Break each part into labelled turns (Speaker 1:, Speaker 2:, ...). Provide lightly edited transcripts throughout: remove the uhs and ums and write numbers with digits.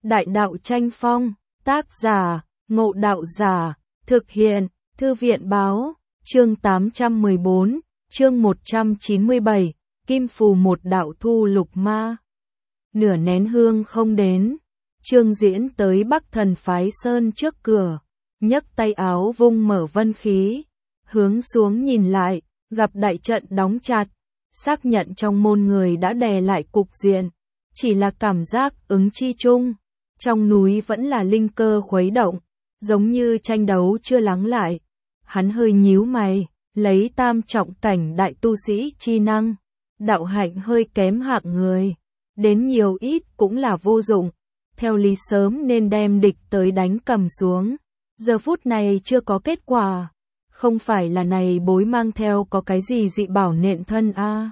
Speaker 1: Đại đạo tranh phong, tác giả, Ngộ Đạo Giả, thực hiện, Thư viện báo, chương 814, chương 197, Kim Phù một đạo thu lục ma. Nửa nén hương không đến, Trương Diễn tới Bắc Thần Phái Sơn trước cửa, nhấc tay áo vung mở vân khí, hướng xuống nhìn lại, gặp đại trận đóng chặt, xác nhận trong môn người đã đè lại cục diện, chỉ là cảm giác ứng chi chung, trong núi vẫn là linh cơ khuấy động, giống như tranh đấu chưa lắng lại. Hắn hơi nhíu mày, lấy tam trọng cảnh đại tu sĩ chi năng, đạo hạnh hơi kém hạng người, đến nhiều ít cũng là vô dụng, theo lý sớm nên đem địch tới đánh cầm xuống, giờ phút này chưa có kết quả, không phải là này bối mang theo có cái gì dị bảo nện thân a.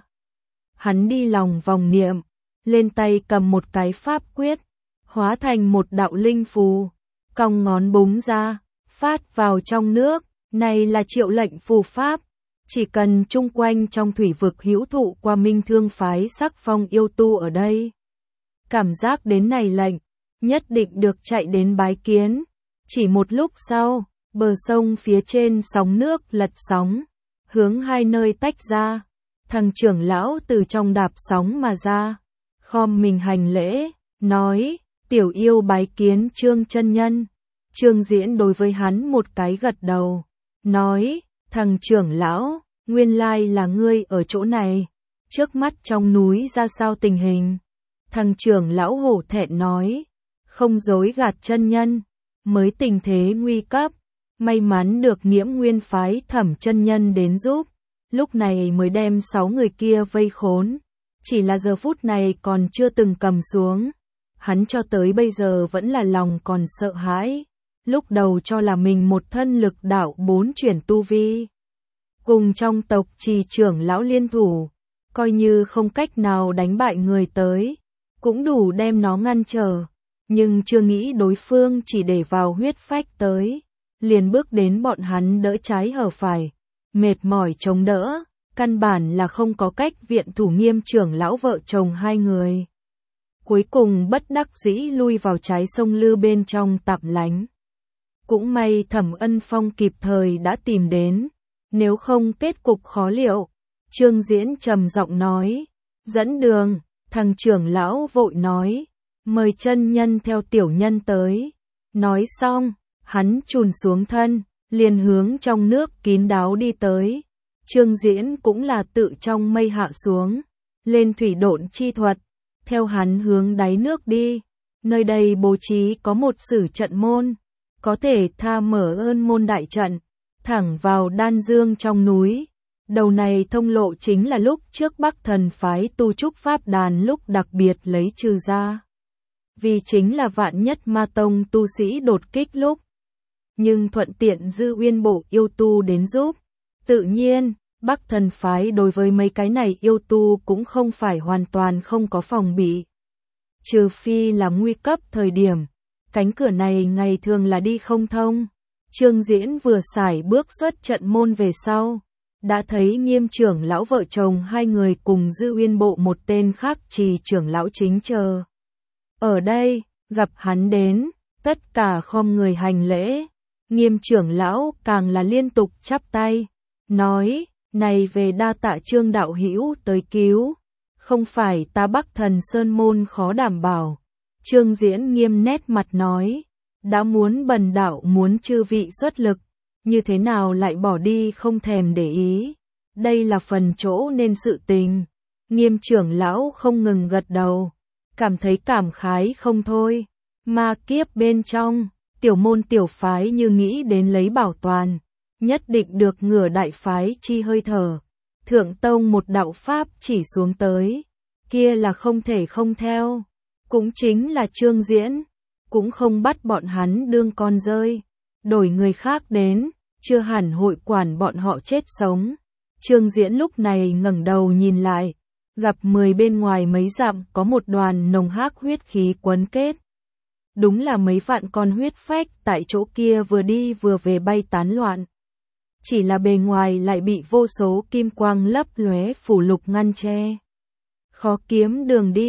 Speaker 1: Hắn đi lòng vòng niệm, lên tay cầm một cái pháp quyết, hóa thành một đạo linh phù, cong ngón búng ra, phát vào trong nước, này là triệu lệnh phù pháp, chỉ cần chung quanh trong thủy vực hữu thụ qua Minh Thương phái sắc phong yêu tu ở đây. Cảm giác đến này lệnh, nhất định được chạy đến bái kiến, chỉ một lúc sau, bờ sông phía trên sóng nước lật sóng, hướng hai nơi tách ra, thằng trưởng lão từ trong đạp sóng mà ra, khom mình hành lễ, nói, tiểu yêu bái kiến Trương chân nhân. Trương Diễn đối với hắn một cái gật đầu, nói, thằng trưởng lão, nguyên lai là ngươi ở chỗ này, trước mắt trong núi ra sao tình hình? Thằng trưởng lão hổ thẹn nói, không dối gạt chân nhân, mới tình thế nguy cấp, may mắn được Nghiễm Nguyên phái Thẩm chân nhân đến giúp, lúc này mới đem 6 người kia vây khốn, chỉ là giờ phút này còn chưa từng cầm xuống, hắn cho tới bây giờ vẫn là lòng còn sợ hãi, lúc đầu cho là mình một thân lực đạo 4 chuyển tu vi, cùng trong tộc trì trưởng lão liên thủ, coi như không cách nào đánh bại người tới, cũng đủ đem nó ngăn trở, nhưng chưa nghĩ đối phương chỉ để vào huyết phách tới, liền bước đến bọn hắn đỡ trái hở phải, mệt mỏi chống đỡ, căn bản là không có cách viện thủ Nghiêm trưởng lão vợ chồng hai người. Cuối cùng bất đắc dĩ lui vào trái sông Lư bên trong tạm lánh. Cũng may Thẩm Ân Phong kịp thời đã tìm đến, nếu không kết cục khó liệu. Trương Diễn trầm giọng nói, dẫn đường, thằng trưởng lão vội nói, mời chân nhân theo tiểu nhân tới. Nói xong, hắn chùn xuống thân, liền hướng trong nước kín đáo đi tới. Trương Diễn cũng là tự trong mây hạ xuống, lên thủy độn chi thuật, theo hắn hướng đáy nước đi. Nơi đây bố trí có một sử trận môn, có thể tha mở ơn môn đại trận, thẳng vào đan dương trong núi. Đầu này thông lộ chính là lúc trước Bắc Thần phái tu trúc pháp đàn lúc đặc biệt lấy trừ ra. Vì chính là vạn nhất ma tông tu sĩ đột kích lúc. Nhưng thuận tiện Dư Uyên bộ yêu tu đến giúp. Tự nhiên, Bắc Thần phái đối với mấy cái này yêu tu cũng không phải hoàn toàn không có phòng bị. Trừ phi là nguy cấp thời điểm, cánh cửa này ngày thường là đi không thông. Trương Diễn vừa xài bước xuất trận môn về sau, đã thấy Nghiêm trưởng lão vợ chồng hai người cùng Dư Uyên bộ một tên khác trì trưởng lão chính chờ. Ở đây, gặp hắn đến, tất cả khom người hành lễ, Nghiêm trưởng lão càng là liên tục chắp tay, nói, này về đa tạ Trương đạo hữu tới cứu, không phải ta Bắc Thần Sơn môn khó đảm bảo. Trương Diễn nghiêm nét mặt nói, đã muốn bần đạo muốn chư vị xuất lực, như thế nào lại bỏ đi không thèm để ý, đây là phần chỗ nên sự tình. Nghiêm trưởng lão không ngừng gật đầu, cảm thấy cảm khái không thôi, ma kiếp bên trong, tiểu môn tiểu phái như nghĩ đến lấy bảo toàn, nhất định được ngửa đại phái chi hơi thở, thượng tông một đạo pháp chỉ xuống tới, kia là không thể không theo, cũng chính là Trương Diễn, cũng không bắt bọn hắn đương con rơi, đổi người khác đến, chưa hẳn hội quản bọn họ chết sống. Trương Diễn lúc này ngẩng đầu nhìn lại, gặp 10 bên ngoài mấy dặm có một đoàn nồng hắc huyết khí quấn kết. Đúng là mấy vạn con huyết phách tại chỗ kia vừa đi vừa về bay tán loạn. Chỉ là bề ngoài lại bị vô số kim quang lấp lóe phủ lục ngăn che. Khó kiếm đường đi,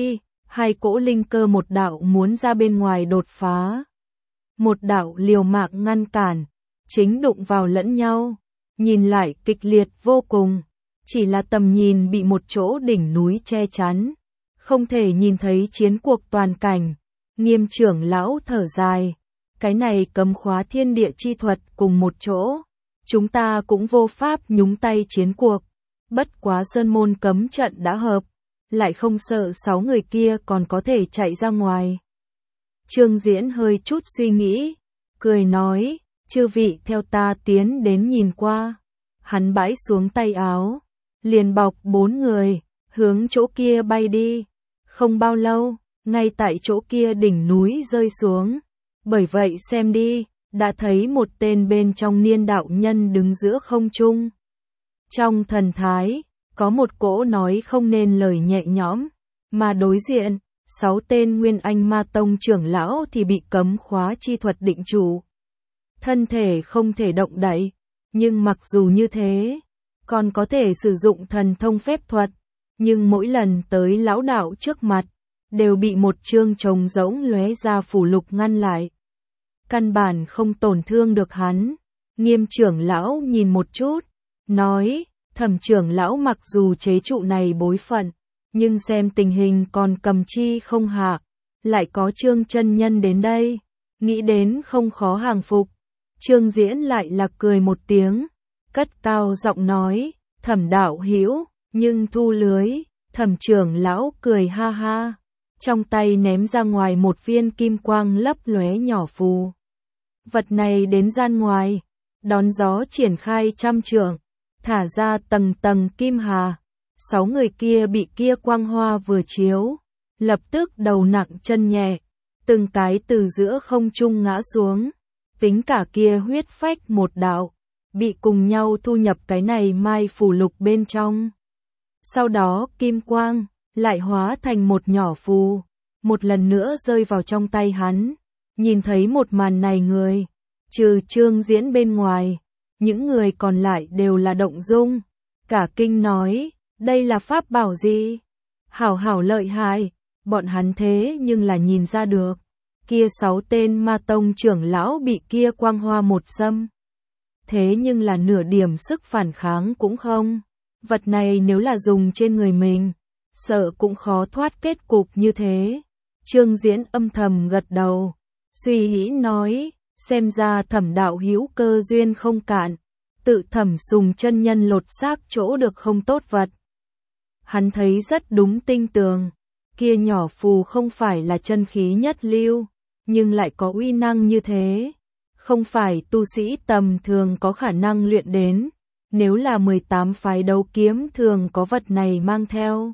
Speaker 1: hai cỗ linh cơ một đạo muốn ra bên ngoài đột phá. Một đạo liều mạng ngăn cản, chính đụng vào lẫn nhau, nhìn lại kịch liệt vô cùng, chỉ là tầm nhìn bị một chỗ đỉnh núi che chắn, không thể nhìn thấy chiến cuộc toàn cảnh. Nghiêm trưởng lão thở dài, cái này cấm khóa thiên địa chi thuật cùng một chỗ, chúng ta cũng vô pháp nhúng tay chiến cuộc, bất quá sơn môn cấm trận đã hợp, lại không sợ 6 người kia còn có thể chạy ra ngoài. Trương Diễn hơi chút suy nghĩ, cười nói, chư vị theo ta tiến đến nhìn qua. Hắn bãi xuống tay áo, liền bọc 4 người, hướng chỗ kia bay đi. Không bao lâu, ngay tại chỗ kia đỉnh núi rơi xuống. Bởi vậy xem đi, đã thấy một tên bên trong niên đạo nhân đứng giữa không trung. Trong thần thái, có một cỗ nói không nên lời nhẹ nhõm, mà đối diện, 6 tên Nguyên Anh Ma Tông trưởng lão thì bị cấm khóa chi thuật định trụ. Thân thể không thể động đậy, nhưng mặc dù như thế, còn có thể sử dụng thần thông phép thuật, nhưng mỗi lần tới lão đạo trước mặt, đều bị một chương trống rỗng lóe ra phủ lục ngăn lại. Căn bản không tổn thương được hắn. Nghiêm trưởng lão nhìn một chút, nói, Thẩm trưởng lão mặc dù chế trụ này bối phận, nhưng xem tình hình còn cầm chi không hạ, lại có Trương chân nhân đến đây, nghĩ đến không khó hàng phục. Trương Diễn lại là cười một tiếng, cất cao giọng nói, Thẩm đạo hữu, nhưng thu lưới. Thẩm trưởng lão cười ha ha, trong tay ném ra ngoài một viên kim quang lấp lóe nhỏ phù. Vật này đến gian ngoài, đón gió triển khai trăm trượng, thả ra tầng tầng kim hà. 6 người kia bị kia quang hoa vừa chiếu, lập tức đầu nặng chân nhẹ, từng cái từ giữa không trung ngã xuống, tính cả kia huyết phách một đạo, bị cùng nhau thu nhập cái này mai phủ lục bên trong. Sau đó kim quang lại hóa thành một nhỏ phù, một lần nữa rơi vào trong tay hắn. Nhìn thấy một màn này người, trừ Trương Diễn bên ngoài, những người còn lại đều là động dung, cả kinh nói, đây là pháp bảo gì? Hảo hảo lợi hại, bọn hắn thế nhưng là nhìn ra được, kia 6 tên Ma Tông trưởng lão bị kia quang hoa một xâm. Thế nhưng là nửa điểm sức phản kháng cũng không. Vật này nếu là dùng trên người mình, sợ cũng khó thoát kết cục như thế. Trương Diễn âm thầm gật đầu, suy nghĩ nói, xem ra Thẩm đạo hữu cơ duyên không cạn, tự Thẩm Sùng chân nhân lột xác chỗ được không tốt vật. Hắn thấy rất đúng tinh tường, kia nhỏ phù không phải là chân khí nhất lưu, nhưng lại có uy năng như thế, không phải tu sĩ tầm thường có khả năng luyện đến. Nếu là 18 phái đấu kiếm thường có vật này mang theo,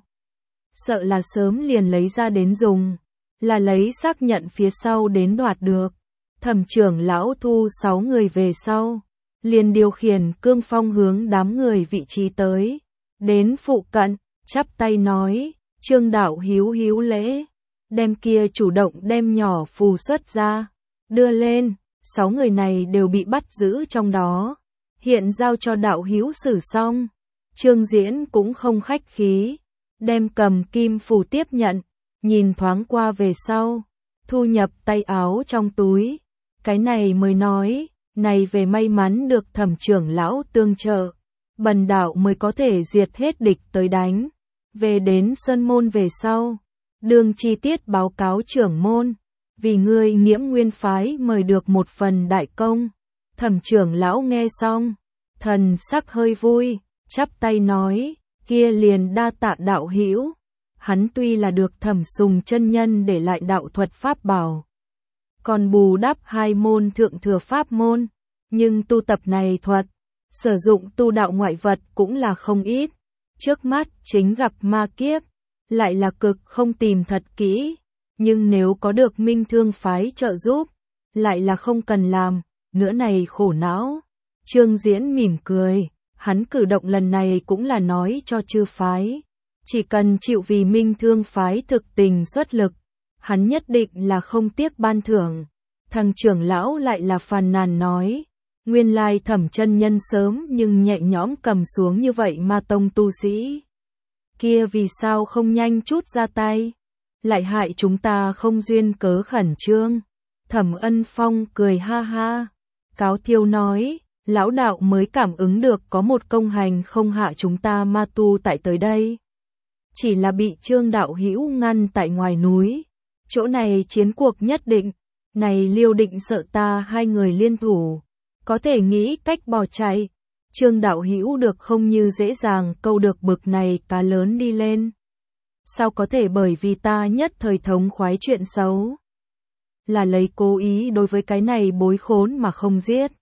Speaker 1: sợ là sớm liền lấy ra đến dùng, là lấy xác nhận phía sau đến đoạt được. Thẩm trưởng lão thu 6 người về sau, liền điều khiển cương phong hướng đám người vị trí tới, đến phụ cận, chắp tay nói, Trương đạo hữu lễ, đem kia chủ động đem nhỏ phù xuất ra, đưa lên. 6 người này đều bị bắt giữ trong đó, hiện giao cho đạo hữu xử xong. Trương Diễn cũng không khách khí, đem cầm kim phù tiếp nhận, nhìn thoáng qua về sau, thu nhập tay áo trong túi. Cái này mới nói, này về may mắn được Thẩm trưởng lão tương trợ, bần đạo mới có thể diệt hết địch tới đánh. Về đến sơn môn về sau, đương chi tiết báo cáo trưởng môn, vì ngươi Nghiễm Nguyên phái mời được một phần đại công. Thẩm trưởng lão nghe xong, thần sắc hơi vui, chắp tay nói, kia liền đa tạ đạo hữu. Hắn tuy là được Thẩm Sùng chân nhân để lại đạo thuật pháp bảo, còn bù đắp 2 môn thượng thừa pháp môn, nhưng tu tập này thuật, sử dụng tu đạo ngoại vật cũng là không ít. Trước mắt chính gặp ma kiếp, lại là cực không tìm thật kỹ, nhưng nếu có được Minh Thương phái trợ giúp, lại là không cần làm nữa này khổ não. Trương Diễn mỉm cười, hắn cử động lần này cũng là nói cho chư phái, chỉ cần chịu vì Minh Thương phái thực tình xuất lực, hắn nhất định là không tiếc ban thưởng. Thằng trưởng lão lại là phàn nàn nói, nguyên lai Thẩm chân nhân sớm nhưng nhẹ nhõm cầm xuống như vậy Ma Tông tu sĩ, kia vì sao không nhanh chút ra tay? lại hại chúng ta không duyên cớ khẩn trương. Thẩm Ân Phong cười ha ha. Cáo Thiêu nói, lão đạo mới cảm ứng được có một công hành không hạ chúng ta ma tu tại tới đây. Chỉ là bị Trương đạo hữu ngăn tại ngoài núi. Chỗ này chiến cuộc nhất định. Này Liêu Định sợ ta hai người liên thủ, có thể nghĩ cách bỏ chạy. Trương đạo hữu được không như dễ dàng câu được bực này cá lớn đi lên. Sao có thể bởi vì ta nhất thời thống khoái chuyện xấu. Là lấy cố ý đối với cái này bối khốn mà không giết.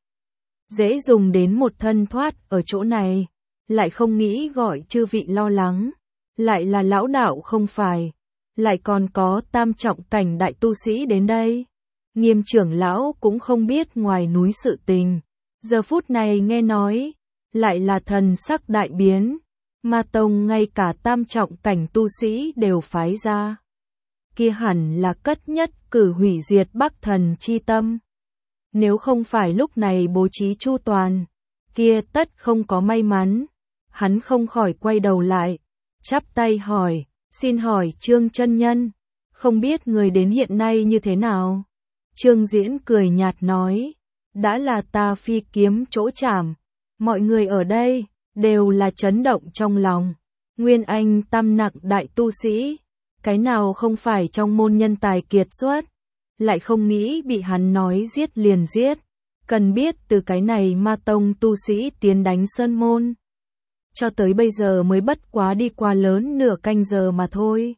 Speaker 1: Dễ dùng đến một thân thoát ở chỗ này, lại không nghĩ gọi chư vị lo lắng. Lại là lão đạo không phải, lại còn có tam trọng cảnh đại tu sĩ đến đây. Nghiêm trưởng lão cũng không biết ngoài núi sự tình. Giờ phút này nghe nói, lại là thần sắc đại biến. Ma tông ngay cả tam trọng cảnh tu sĩ đều phái ra. Kia hẳn là cất nhất cử hủy diệt Bắc Thần chi tâm. Nếu không phải lúc này bố trí chu toàn, kia tất không có may mắn. Hắn không khỏi quay đầu lại, chắp tay hỏi, xin hỏi Trương chân nhân, không biết người đến hiện nay như thế nào? Trương Diễn cười nhạt nói, đã là ta phi kiếm chỗ chảm, mọi người ở đây đều là chấn động trong lòng. Nguyên Anh tam nặng đại tu sĩ, cái nào không phải trong môn nhân tài kiệt xuất, lại không nghĩ bị hắn nói giết liền giết. Cần biết từ cái này ma tông tu sĩ tiến đánh sơn môn. Cho tới bây giờ mới bất quá đi qua lớn nửa canh giờ mà thôi.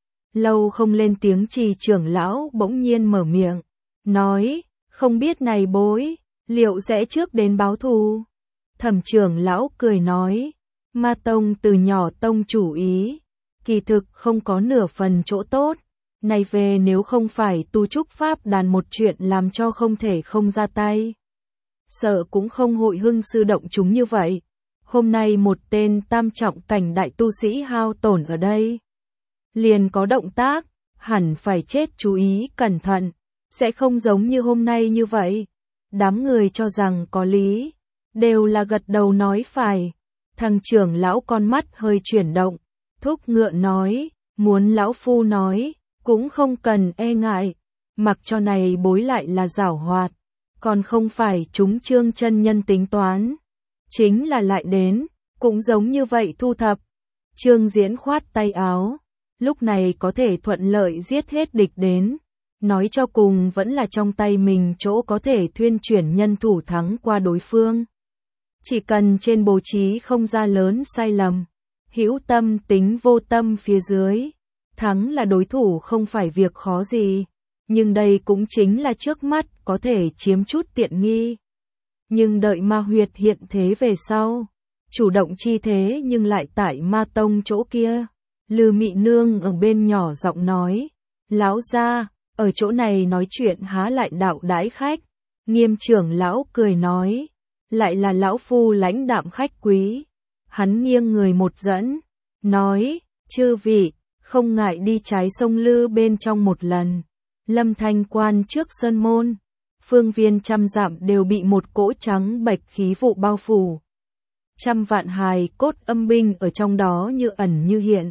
Speaker 1: Lâu không lên tiếng Trì trưởng lão bỗng nhiên mở miệng, nói, không biết này bối, liệu sẽ trước đến báo thù? Thẩm trưởng lão cười nói, ma tông từ nhỏ tông chủ ý, kỳ thực không có nửa phần chỗ tốt. Này về nếu không phải tu trúc pháp đàn một chuyện làm cho không thể không ra tay. Sợ cũng không hội hưng sư động chúng như vậy. Hôm nay một tên tam trọng cảnh đại tu sĩ hao tổn ở đây. Liền có động tác, hẳn phải chết chú ý cẩn thận, sẽ không giống như hôm nay như vậy. Đám người cho rằng có lý, đều là gật đầu nói phải. Thằng trưởng lão con mắt hơi chuyển động, thúc ngựa nói, muốn lão phu nói, cũng không cần e ngại, mặc cho này bối lại là giảo hoạt, còn không phải chúng Trương chân nhân tính toán. Chính là lại đến, cũng giống như vậy thu thập. Trương Diễn khoát tay áo, lúc này có thể thuận lợi giết hết địch đến. Nói cho cùng vẫn là trong tay mình chỗ có thể thuyên chuyển nhân thủ thắng qua đối phương. Chỉ cần trên bố trí không ra lớn sai lầm, hữu tâm tính vô tâm phía dưới, thắng là đối thủ không phải việc khó gì. Nhưng đây cũng chính là trước mắt có thể chiếm chút tiện nghi. Nhưng đợi ma huyệt hiện thế về sau, chủ động chi thế nhưng lại tại ma tông chỗ kia. Lư Mị Nương ở bên nhỏ giọng nói, lão gia, ở chỗ này nói chuyện há lại đạo đãi khách. Nghiêm trưởng lão cười nói, lại là lão phu lãnh đạm khách quý. Hắn nghiêng người một dẫn, nói, chư vị, không ngại đi trái sông Lư bên trong một lần. Lâm Thanh quan trước sơn môn, phương viên trăm dặm đều bị một cỗ trắng bạch khí vụ bao phủ. Trăm vạn hài cốt âm binh ở trong đó như ẩn như hiện.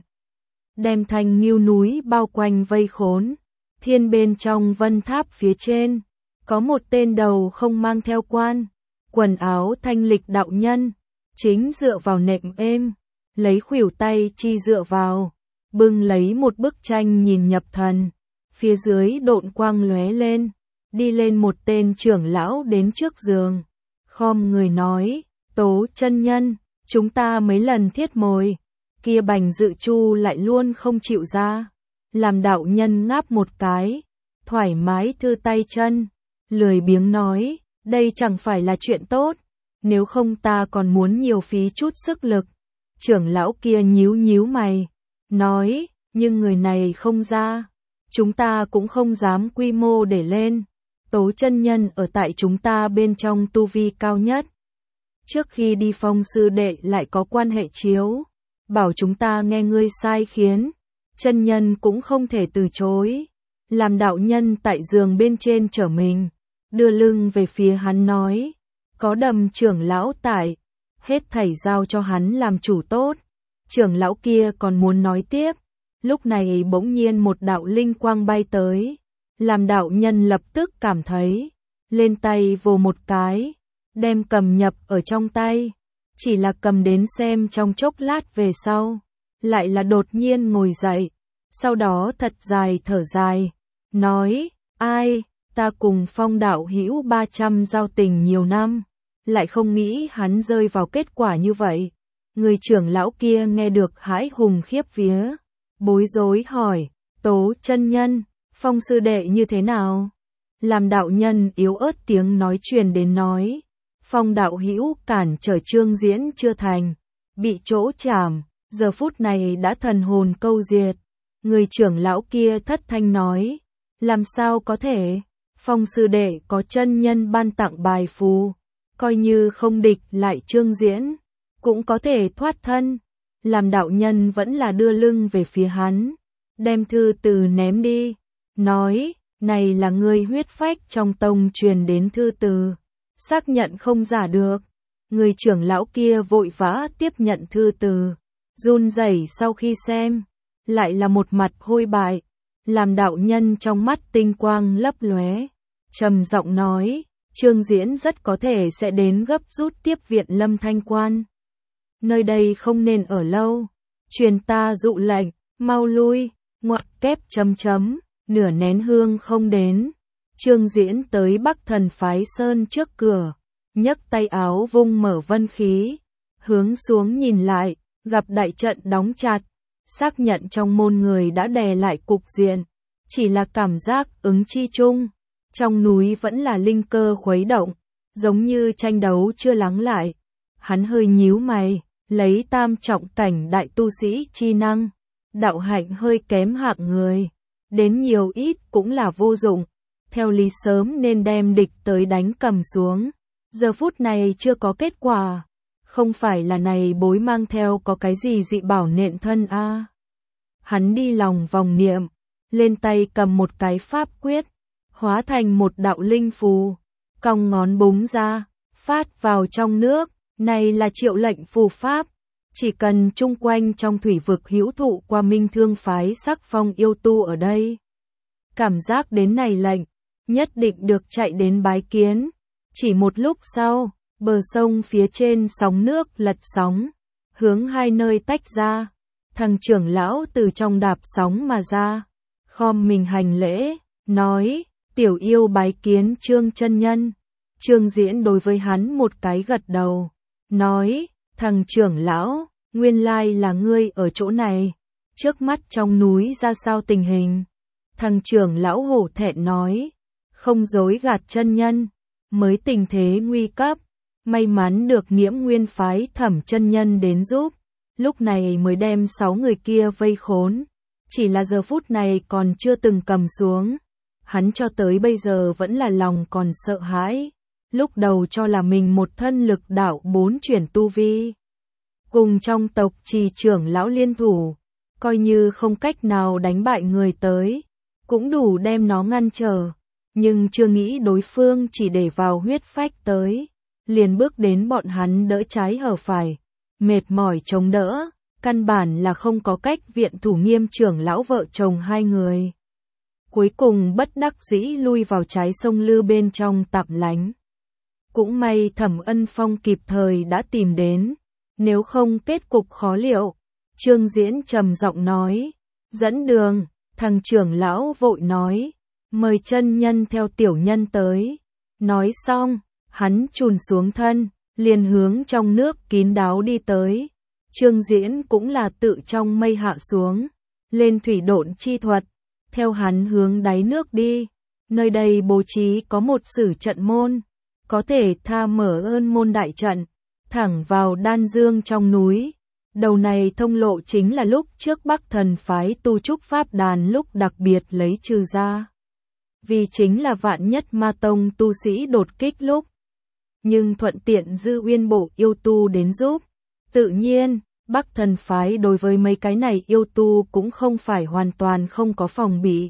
Speaker 1: Đem thanh nghiêu núi bao quanh vây khốn. Thiên bên trong vân tháp phía trên, có một tên đầu không mang theo quan, quần áo thanh lịch đạo nhân, chính dựa vào nệm êm, lấy khuỷu tay chi dựa vào, bưng lấy một bức tranh nhìn nhập thần. Phía dưới độn quang lóe lên, đi lên một tên trưởng lão đến trước giường, khom người nói, Tố chân nhân, chúng ta mấy lần thiết mồi, kia Bành Dự Chu lại luôn không chịu ra. Làm đạo nhân ngáp một cái, thoải mái thư tay chân, lười biếng nói, đây chẳng phải là chuyện tốt, nếu không ta còn muốn nhiều phí chút sức lực. Trưởng lão kia nhíu nhíu mày, nói, nhưng người này không ra, chúng ta cũng không dám quy mô để lên. Tố chân nhân ở tại chúng ta bên trong tu vi cao nhất. Trước khi đi Phong sư đệ lại có quan hệ chiếu, bảo chúng ta nghe ngươi sai khiến. Chân nhân cũng không thể từ chối. Làm đạo nhân tại giường bên trên trở mình, đưa lưng về phía hắn nói, có Đầm trưởng lão tại, hết thảy giao cho hắn làm chủ tốt. Trưởng lão kia còn muốn nói tiếp, Lúc này bỗng nhiên một đạo linh quang bay tới, làm đạo nhân lập tức cảm thấy, lên tay vồ một cái, đem cầm nhập ở trong tay, chỉ là cầm đến xem trong chốc lát về sau, lại là đột nhiên ngồi dậy, sau đó thật dài thở dài, nói, ai, ta cùng Phong đạo hữu 300 giao tình nhiều năm, lại không nghĩ hắn rơi vào kết quả như vậy. Người trưởng lão kia nghe được hãi hùng khiếp vía, bối rối hỏi, Tố chân nhân, Phong sư đệ như thế nào? Làm đạo nhân yếu ớt tiếng nói truyền đến nói, Phong đạo hữu cản trở Trương Diễn chưa thành, bị chỗ chảm, giờ phút này đã thần hồn câu diệt. Người trưởng lão kia thất thanh nói, làm sao có thể, Phong sư đệ có chân nhân ban tặng bài phù, coi như không địch lại Trương Diễn, cũng có thể thoát thân. Làm đạo nhân vẫn là đưa lưng về phía hắn, đem thư từ ném đi, nói, này là người huyết phách trong tông truyền đến thư từ, xác nhận không giả được. Người trưởng lão kia vội vã tiếp nhận thư từ, run rẩy sau khi xem, lại là một mặt hôi bại. Làm đạo nhân trong mắt tinh quang lấp lóe, trầm giọng nói, Trương Diễn rất có thể sẽ đến gấp rút tiếp viện Lâm Thanh Quan. Nơi đây không nên ở lâu, truyền ta dụ lệnh, mau lui, ngoặc kép chấm chấm, nửa nén hương không đến. Trương Diễn tới Bắc Thần Phái Sơn trước cửa, nhấc tay áo vung mở vân khí, hướng xuống nhìn lại, gặp đại trận đóng chặt, xác nhận trong môn người đã đè lại cục diện, chỉ là cảm giác ứng chi chung, trong núi vẫn là linh cơ khuấy động, giống như tranh đấu chưa lắng lại. Hắn hơi nhíu mày, lấy tam trọng cảnh đại tu sĩ chi năng, đạo hạnh hơi kém hạng người, đến nhiều ít cũng là vô dụng, theo lý sớm nên đem địch tới đánh cầm xuống, giờ phút này chưa có kết quả, không phải là này bối mang theo có cái gì dị bảo nện thân a. Hắn đi lòng vòng niệm, lên tay cầm một cái pháp quyết, hóa thành một đạo linh phù, cong ngón búng ra, phát vào trong nước, này là triệu lệnh phù pháp, chỉ cần chung quanh trong thủy vực hữu thụ qua Minh Thương phái Sắc Phong yêu tu ở đây. Cảm giác đến này lệnh, nhất định được chạy đến bái kiến. Chỉ một lúc sau, bờ sông phía trên sóng nước lật sóng, hướng hai nơi tách ra. Thằng trưởng lão từ trong đạp sóng mà ra, khom mình hành lễ, nói, tiểu yêu bái kiến Trương chân nhân. Trương Diễn đối với hắn một cái gật đầu, nói, thằng trưởng lão, nguyên lai là ngươi ở chỗ này, trước mắt trong núi ra sao tình hình? Thằng trưởng lão hổ thẹn nói, không dối gạt chân nhân, mới tình thế nguy cấp, may mắn được Nghiễm Nguyên phái Thẩm chân nhân đến giúp, lúc này mới đem 6 người kia vây khốn, chỉ là giờ phút này còn chưa từng cầm xuống. Hắn cho tới bây giờ vẫn là lòng còn sợ hãi, lúc đầu cho là mình một thân lực đạo 4 chuyển tu vi, cùng trong tộc trì trưởng lão liên thủ, coi như không cách nào đánh bại người tới, cũng đủ đem nó ngăn trở, nhưng chưa nghĩ đối phương chỉ để vào huyết phách tới, liền bước đến bọn hắn đỡ trái hở phải, mệt mỏi chống đỡ, căn bản là không có cách viện thủ Nghiêm trưởng lão vợ chồng hai người. Cuối cùng bất đắc dĩ lui vào trái sông Lư bên trong tạm lánh. Cũng may Thẩm Ân Phong kịp thời đã tìm đến, nếu không kết cục khó liệu. Trương Diễn trầm giọng nói, dẫn đường. Thằng trưởng lão vội nói, mời chân nhân theo tiểu nhân tới. Nói xong, hắn chùn xuống thân, liền hướng trong nước kín đáo đi tới. Trương Diễn cũng là tự trong mây hạ xuống, lên thủy độn chi thuật, theo hắn hướng đáy nước đi. Nơi đây bố trí có một sử trận môn, có thể tha mở ơn môn đại trận, thẳng vào đan dương trong núi. Đầu này thông lộ chính là lúc trước Bắc Thần phái tu trúc pháp đàn lúc đặc biệt lấy trừ ra. Vì chính là vạn nhất ma tông tu sĩ đột kích lúc. Nhưng thuận tiện Dư Uyên bộ yêu tu đến giúp. Tự nhiên, Bắc Thần phái đối với mấy cái này yêu tu cũng không phải hoàn toàn không có phòng bị.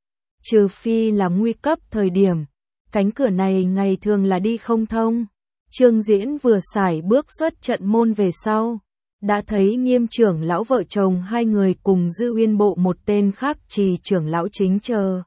Speaker 1: Trừ phi là nguy cấp thời điểm, cánh cửa này ngày thường là đi không thông. Trương Diễn vừa xài bước xuất trận môn về sau, đã thấy Nghiêm trưởng lão vợ chồng hai người cùng Dư Uyên Bộ một tên khác Trì trưởng lão chính chờ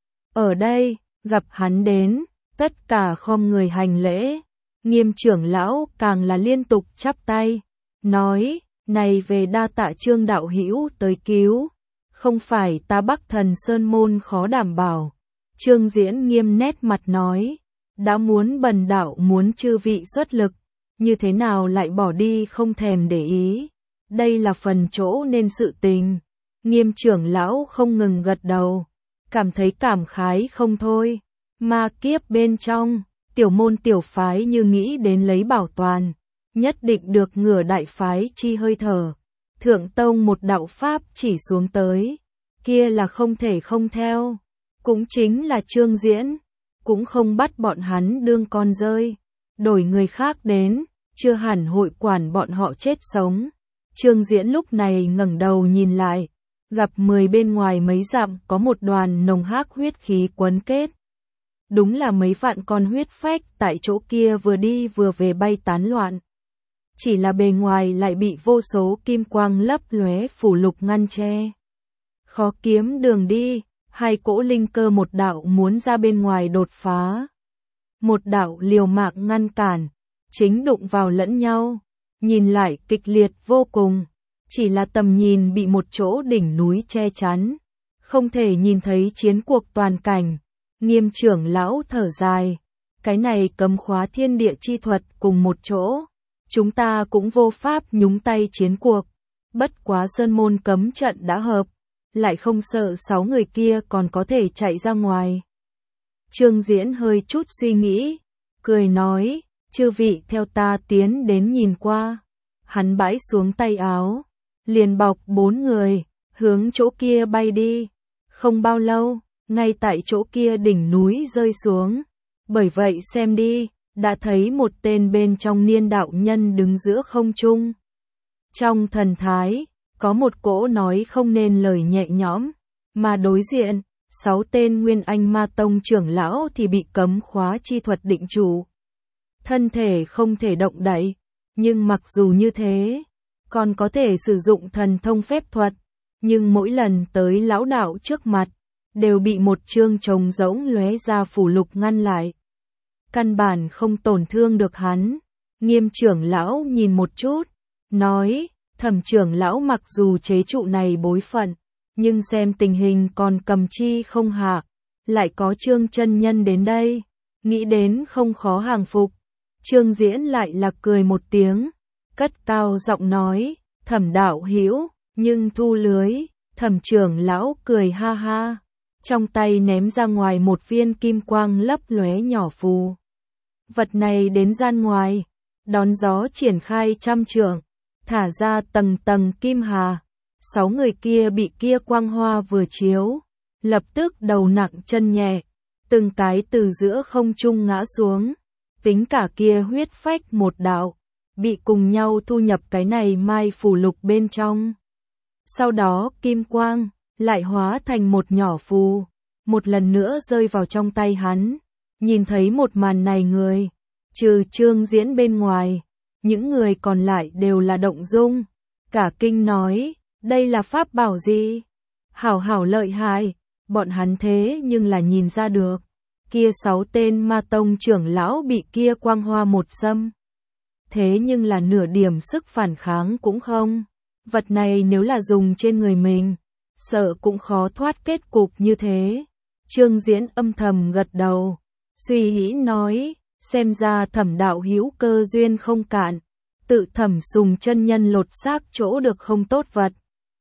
Speaker 1: ở đây, gặp hắn đến, tất cả khom người hành lễ. Nghiêm trưởng lão càng là liên tục chắp tay, nói, này về đa tạ Trương đạo hữu tới cứu, không phải ta Bắc Thần Sơn môn khó đảm bảo. Trương Diễn nghiêm nét mặt nói, đã muốn bần đạo muốn chư vị xuất lực, như thế nào lại bỏ đi không thèm để ý, đây là phần chỗ nên sự tình. Nghiêm trưởng lão không ngừng gật đầu, cảm thấy cảm khái không thôi. Ma kiếp bên trong, tiểu môn tiểu phái như nghĩ đến lấy bảo toàn, nhất định được ngửa đại phái chi hơi thở. Thượng tông một đạo pháp chỉ xuống tới, kia là không thể không theo. Cũng chính là Trương Diễn, cũng không bắt bọn hắn đương con rơi, đổi người khác đến, chưa hẳn hội quản bọn họ chết sống. Trương Diễn lúc này ngẩng đầu nhìn lại, gặp 10 bên ngoài mấy dặm có một đoàn nồng hắc huyết khí quấn kết. Đúng là mấy vạn con huyết phách tại chỗ kia vừa đi vừa về bay tán loạn. Chỉ là bề ngoài lại bị vô số kim quang lấp lóe phủ lục ngăn che. Khó kiếm đường đi, hai cỗ linh cơ một đạo muốn ra bên ngoài đột phá. Một đạo liều mạng ngăn cản, chính đụng vào lẫn nhau, nhìn lại kịch liệt vô cùng. Chỉ là tầm nhìn bị một chỗ đỉnh núi che chắn, không thể nhìn thấy chiến cuộc toàn cảnh. Nghiêm trưởng lão thở dài, cái này cấm khóa thiên địa chi thuật cùng một chỗ, chúng ta cũng vô pháp nhúng tay chiến cuộc. Bất quá sơn môn cấm trận đã hợp, lại không sợ 6 người kia còn có thể chạy ra ngoài. Trương Diễn hơi chút suy nghĩ, cười nói, chư vị theo ta tiến đến nhìn qua. Hắn bãi xuống tay áo, liền bọc 4 người, hướng chỗ kia bay đi. Không bao lâu, ngay tại chỗ kia đỉnh núi rơi xuống. Bởi vậy xem đi, đã thấy một tên bên trong niên đạo nhân đứng giữa không trung. Trong thần thái, có một cỗ nói không nên lời nhẹ nhõm, mà đối diện, 6 tên Nguyên Anh Ma Tông trưởng lão thì bị cấm khóa chi thuật định chủ. Thân thể không thể động đậy, nhưng mặc dù như thế, còn có thể sử dụng thần thông phép thuật, nhưng mỗi lần tới lão đạo trước mặt, đều bị một chương trống rỗng lóe ra phủ lục ngăn lại. Căn bản không tổn thương được hắn. Nghiêm trưởng lão nhìn một chút, nói, Thẩm trưởng lão mặc dù chế trụ này bối phận, nhưng xem tình hình còn cầm chi không hạ, lại có Trương chân nhân đến đây, nghĩ đến không khó hàng phục. Trương Diễn lại là cười một tiếng, cất cao giọng nói, Thẩm đạo hữu, nhưng thu lưới. Thẩm trưởng lão cười ha ha, trong tay ném ra ngoài một viên kim quang lấp lóe nhỏ phù. Vật này đến gian ngoài, đón gió triển khai trăm trượng, thả ra tầng tầng kim hà. 6 người kia bị kia quang hoa vừa chiếu, lập tức đầu nặng chân nhẹ, từng cái từ giữa không trung ngã xuống. Tính cả kia huyết phách một đạo, bị cùng nhau thu nhập cái này mai phủ lục bên trong. Sau đó kim quang lại hóa thành một nhỏ phù, một lần nữa rơi vào trong tay hắn. Nhìn thấy một màn này người, trừ Trương Diễn bên ngoài, những người còn lại đều là động dung, cả kinh nói, đây là pháp bảo gì? Hảo hảo lợi hại, bọn hắn thế nhưng là nhìn ra được. Kia 6 tên Ma Tông trưởng lão bị kia quang hoa một xâm. Thế nhưng là nửa điểm sức phản kháng cũng không. Vật này nếu là dùng trên người mình, sợ cũng khó thoát kết cục như thế. Trương Diễn âm thầm gật đầu, suy nghĩ nói, xem ra Thẩm đạo hữu cơ duyên không cạn, tự Thẩm Sùng chân nhân lột xác chỗ được không tốt vật.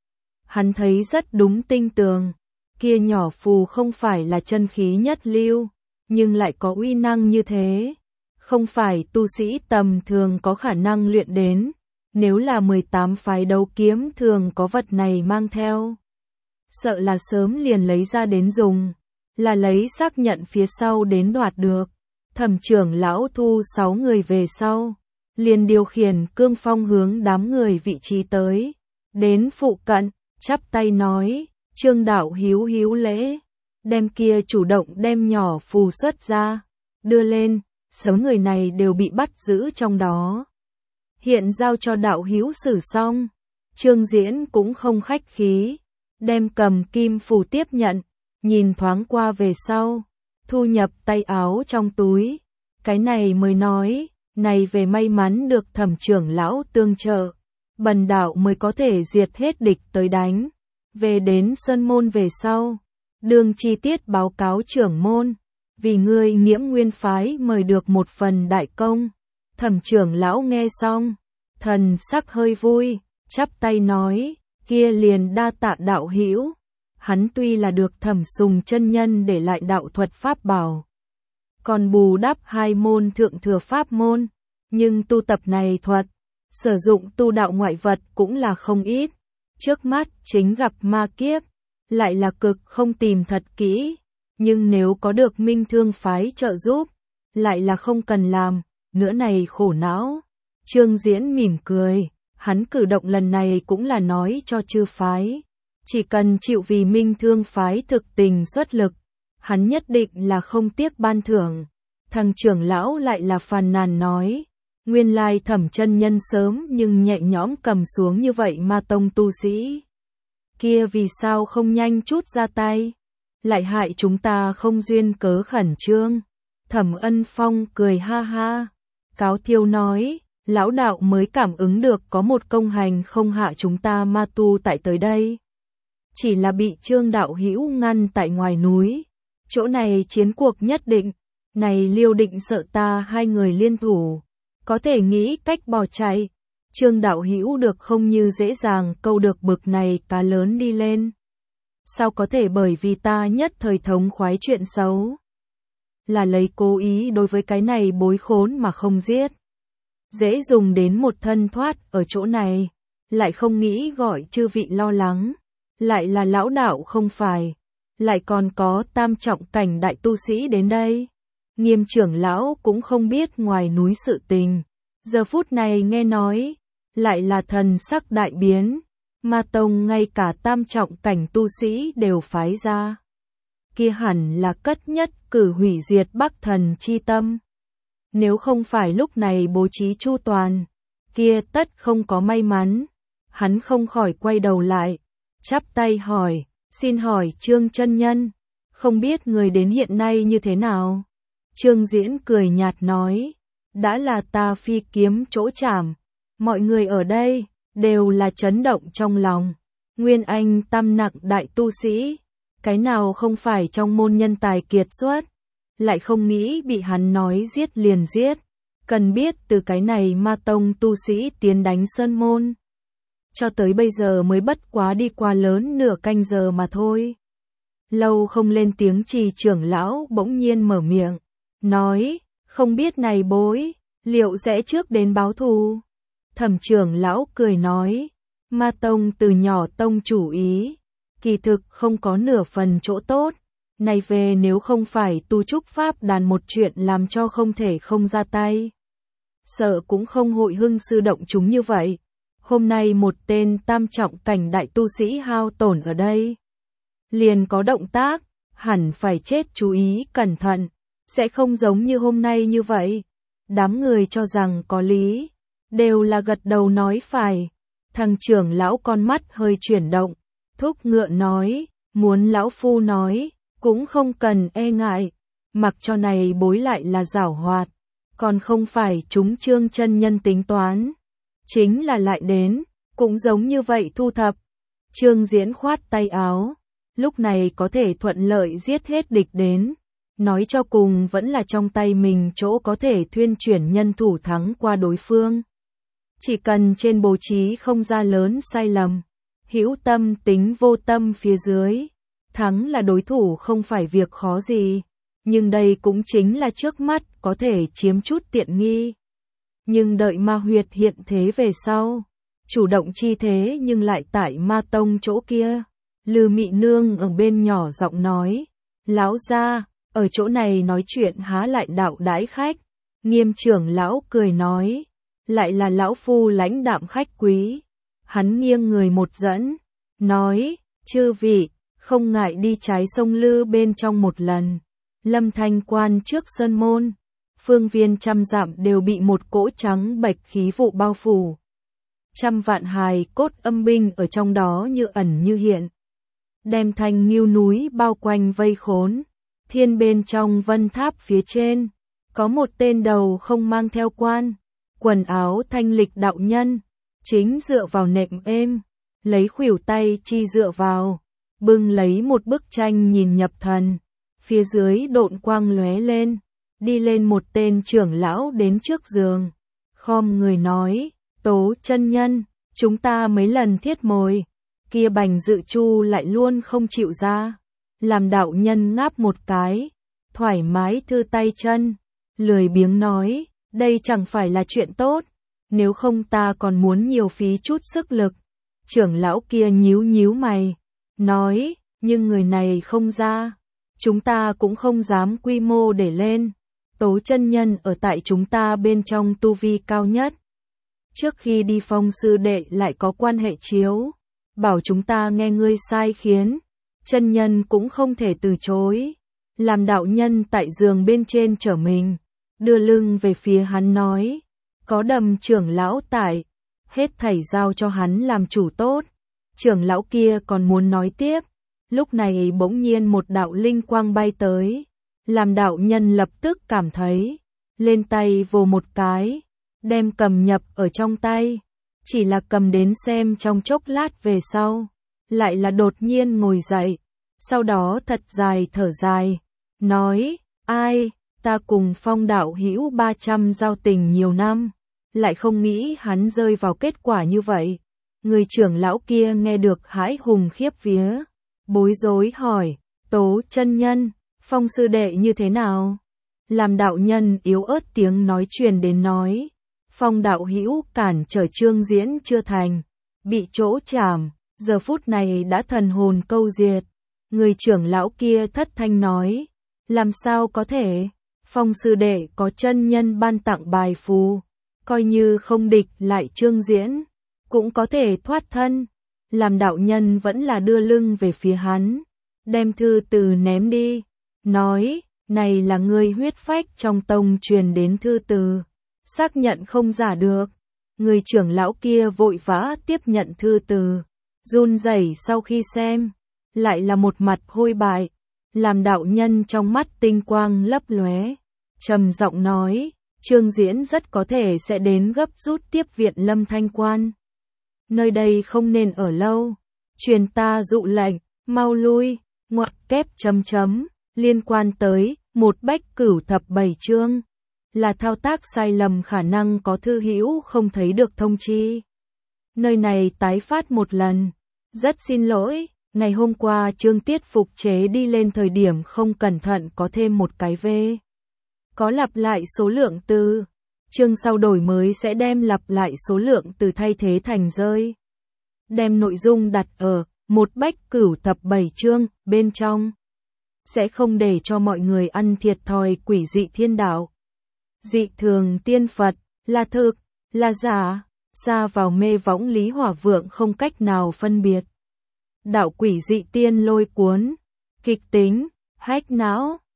Speaker 1: Hắn thấy rất đúng tinh tường, kia nhỏ phù không phải là chân khí nhất lưu, nhưng lại có uy năng như thế, không phải tu sĩ tầm thường có khả năng luyện đến. Nếu là 18 phái đấu kiếm thường có vật này mang theo, sợ là sớm liền lấy ra đến dùng, là lấy xác nhận phía sau đến đoạt được. Thẩm trưởng lão thu 6 người về sau, liền điều khiển cương phong hướng đám người vị trí tới, đến phụ cận, chắp tay nói, Trương đạo hữu hữu lễ, đem kia chủ động đem nhỏ phù xuất ra, đưa lên, 6 người này đều bị bắt giữ trong đó. hiện giao cho đạo hữu xử xong. Trương Diễn cũng không khách khí, đem cầm kim phù tiếp nhận, nhìn thoáng qua về sau, thu nhập tay áo trong túi. Cái này mới nói, này về may mắn được Thẩm trưởng lão tương trợ, bần đạo mới có thể diệt hết địch tới đánh. Về đến sơn môn về sau, đương chi tiết báo cáo trưởng môn, vì ngươi Nghiễm Nguyên phái mời được một phần đại công. Thẩm trưởng lão nghe xong, thần sắc hơi vui, chắp tay nói, kia liền đa tạ đạo hữu. Hắn tuy là được Thẩm Sùng chân nhân để lại đạo thuật pháp bảo, còn bù đắp 2 môn thượng thừa pháp môn, nhưng tu tập này thuật, sử dụng tu đạo ngoại vật cũng là không ít. Trước mắt chính gặp ma kiếp, lại là cực không tìm thật kỹ, nhưng nếu có được Minh Thương phái trợ giúp, lại là không cần làm nữa này khổ não. Trương Diễn mỉm cười, hắn cử động lần này cũng là nói cho chư phái, chỉ cần chịu vì Minh Thương phái thực tình xuất lực, hắn nhất định là không tiếc ban thưởng. Thằng trưởng lão lại là phàn nàn nói, nguyên lai Thẩm chân nhân sớm nhưng nhẹ nhõm cầm xuống như vậy ma tông tu sĩ. Kia vì sao không nhanh chút ra tay, lại hại chúng ta không duyên cớ khẩn trương. Thẩm Ân Phong cười ha ha, cáo thiêu nói, lão đạo mới cảm ứng được có một công hành không hạ chúng ta ma tu tại tới đây. Chỉ là bị Trương đạo hữu ngăn tại ngoài núi, chỗ này chiến cuộc nhất định, này Liêu Định sợ ta 2 người liên thủ, có thể nghĩ cách bỏ chạy. Trương đạo hữu được không như dễ dàng câu được bực này cá lớn đi lên. Sao có thể bởi vì ta nhất thời thống khoái chuyện xấu, là lấy cố ý đối với cái này bối khốn mà không giết. Dễ dùng đến một thân thoát ở chỗ này, lại không nghĩ gọi chư vị lo lắng, lại là lão đạo không phải, lại còn có tam trọng cảnh đại tu sĩ đến đây. Nghiêm trưởng lão cũng không biết ngoài núi sự tình, giờ phút này nghe nói, lại là thần sắc đại biến, ma tông ngay cả tam trọng cảnh tu sĩ đều phái ra. Kia hẳn là cất nhất cử hủy diệt Bắc Thần chi tâm. Nếu không phải lúc này bố trí chu toàn, kia tất không có may mắn. Hắn không khỏi quay đầu lại, chắp tay hỏi, xin hỏi Trương chân nhân, không biết người đến hiện nay như thế nào? Trương Diễn cười nhạt nói, đã là ta phi kiếm chỗ chảm, mọi người ở đây đều là chấn động trong lòng. Nguyên Anh tam nặng đại tu sĩ, cái nào không phải trong môn nhân tài kiệt xuất, lại không nghĩ bị hắn nói giết liền giết. Cần biết từ cái này ma tông tu sĩ tiến đánh sơn môn, cho tới bây giờ mới bất quá đi qua lớn nửa canh giờ mà thôi. Lâu không lên tiếng Trì trưởng lão bỗng nhiên mở miệng, nói, không biết này bối, liệu sẽ trước đến báo thù? Thẩm trưởng lão cười nói, ma tông từ nhỏ tông chủ ý, kỳ thực không có nửa phần chỗ tốt. Này về nếu không phải tu trúc pháp đàn một chuyện làm cho không thể không ra tay, sợ cũng không hội hưng sư động chúng như vậy. Hôm nay một tên tam trọng cảnh đại tu sĩ hao tổn ở đây, liền có động tác, hẳn phải chết chú ý cẩn thận, sẽ không giống như hôm nay như vậy. Đám người cho rằng có lý, đều là gật đầu nói phải. Thằng trưởng lão con mắt hơi chuyển động, thúc ngựa nói, muốn lão phu nói, cũng không cần e ngại, mặc cho này bối lại là giảo hoạt, còn không phải chúng Trương chân nhân tính toán, chính là lại đến, cũng giống như vậy thu thập. Trương Diễn khoát tay áo, lúc này có thể thuận lợi giết hết địch đến, nói cho cùng vẫn là trong tay mình chỗ có thể thuyên chuyển nhân thủ thắng qua đối phương. Chỉ cần trên bố trí không ra lớn sai lầm, hữu tâm tính vô tâm phía dưới, thắng là đối thủ không phải việc khó gì, nhưng đây cũng chính là trước mắt có thể chiếm chút tiện nghi. Nhưng đợi ma huyệt hiện thế về sau, chủ động chi thế nhưng lại tại ma tông chỗ kia. Lư Mị Nương ở bên nhỏ giọng nói, lão gia, ở chỗ này nói chuyện há lại đạo đãi khách. Nghiêm trưởng lão cười nói, lại là lão phu lãnh đạm khách quý. Hắn nghiêng người một dẫn, nói, chư vị, không ngại đi trái sông Lư bên trong một lần. Lâm Thanh quan trước sơn môn, phương viên trăm dặm đều bị một cỗ trắng bệch khí vụ bao phủ. Trăm vạn hài cốt âm binh ở trong đó như ẩn như hiện. Đem thành nghiêu núi bao quanh vây khốn. Thiên bên trong vân tháp phía trên, có một tên đầu không mang theo quan, quần áo thanh lịch đạo nhân, chính dựa vào nệm êm, lấy khuỷu tay chi dựa vào, bưng lấy một bức tranh nhìn nhập thần, phía dưới độn quang lóe lên, đi lên một tên trưởng lão đến trước giường, khom người nói, Tố chân nhân, chúng ta mấy lần thiết mồi, kia Bành Dự Chu lại luôn không chịu ra. Làm đạo nhân ngáp một cái, thoải mái thư tay chân, lười biếng nói, đây chẳng phải là chuyện tốt, nếu không ta còn muốn nhiều phí chút sức lực. Trưởng lão kia nhíu nhíu mày, nói, nhưng người này không ra, chúng ta cũng không dám quy mô để lên. Tố chân nhân ở tại chúng ta bên trong tu vi cao nhất. Trước khi đi Phong sư đệ lại có quan hệ chiếu, bảo chúng ta nghe ngươi sai khiến. Chân nhân cũng không thể từ chối, làm đạo nhân tại giường bên trên trở mình, đưa lưng về phía hắn nói, có Đầm trưởng lão tại, hết thảy giao cho hắn làm chủ tốt. Trưởng lão kia còn muốn nói tiếp, lúc này bỗng nhiên một đạo linh quang bay tới, làm đạo nhân lập tức cảm thấy, lên tay vồ một cái, đem cầm nhập ở trong tay, chỉ là cầm đến xem trong chốc lát về sau. Lại là đột nhiên ngồi dậy, sau đó thật dài thở dài, nói, ai, ta cùng Phong đạo hữu 300 giao tình nhiều năm, lại không nghĩ hắn rơi vào kết quả như vậy. Người trưởng lão kia nghe được hãi hùng khiếp vía, bối rối hỏi, Tố chân nhân, Phong sư đệ như thế nào? Làm đạo nhân yếu ớt tiếng nói truyền đến nói, Phong đạo hữu cản trở Trương Diễn chưa thành, bị chỗ chảm. Giờ phút này đã thần hồn câu diệt. Người trưởng lão kia thất thanh nói, làm sao có thể, Phong sư đệ có chân nhân ban tặng bài phù, coi như không địch lại Trương Diễn, cũng có thể thoát thân. Làm đạo nhân vẫn là đưa lưng về phía hắn, đem thư từ ném đi, nói, này là người huyết phách trong tông truyền đến thư từ, xác nhận không giả được. Người trưởng lão kia vội vã tiếp nhận thư từ, run rẩy sau khi xem, lại là một mặt hôi bại, làm đạo nhân trong mắt tinh quang lấp lóe, trầm giọng nói, Trương Diễn rất có thể sẽ đến gấp rút tiếp viện Lâm Thanh Quan. Nơi đây không nên ở lâu, truyền ta dụ lệnh, mau lui, ngoặc kép chấm chấm, liên quan tới, một Bách Cửu Thập 7 chương, là thao tác sai lầm khả năng có thư hữu không thấy được thông chi. Nơi này tái phát một lần. Rất xin lỗi, ngày hôm qua chương tiết phục chế đi lên thời điểm không cẩn thận có thêm một cái V. Có lặp lại số lượng từ. Chương sau đổi mới sẽ đem lặp lại số lượng từ thay thế thành rơi. Đem nội dung đặt ở một Bách Cửu Thập 7 chương bên trong. Sẽ không để cho mọi người ăn thiệt thòi quỷ dị thiên đạo. Dị thường tiên Phật, là thực, là giả. Xa vào mê võng Lý Hỏa Vượng không cách nào phân biệt. Đạo quỷ dị tiên lôi cuốn, kịch tính, hách não,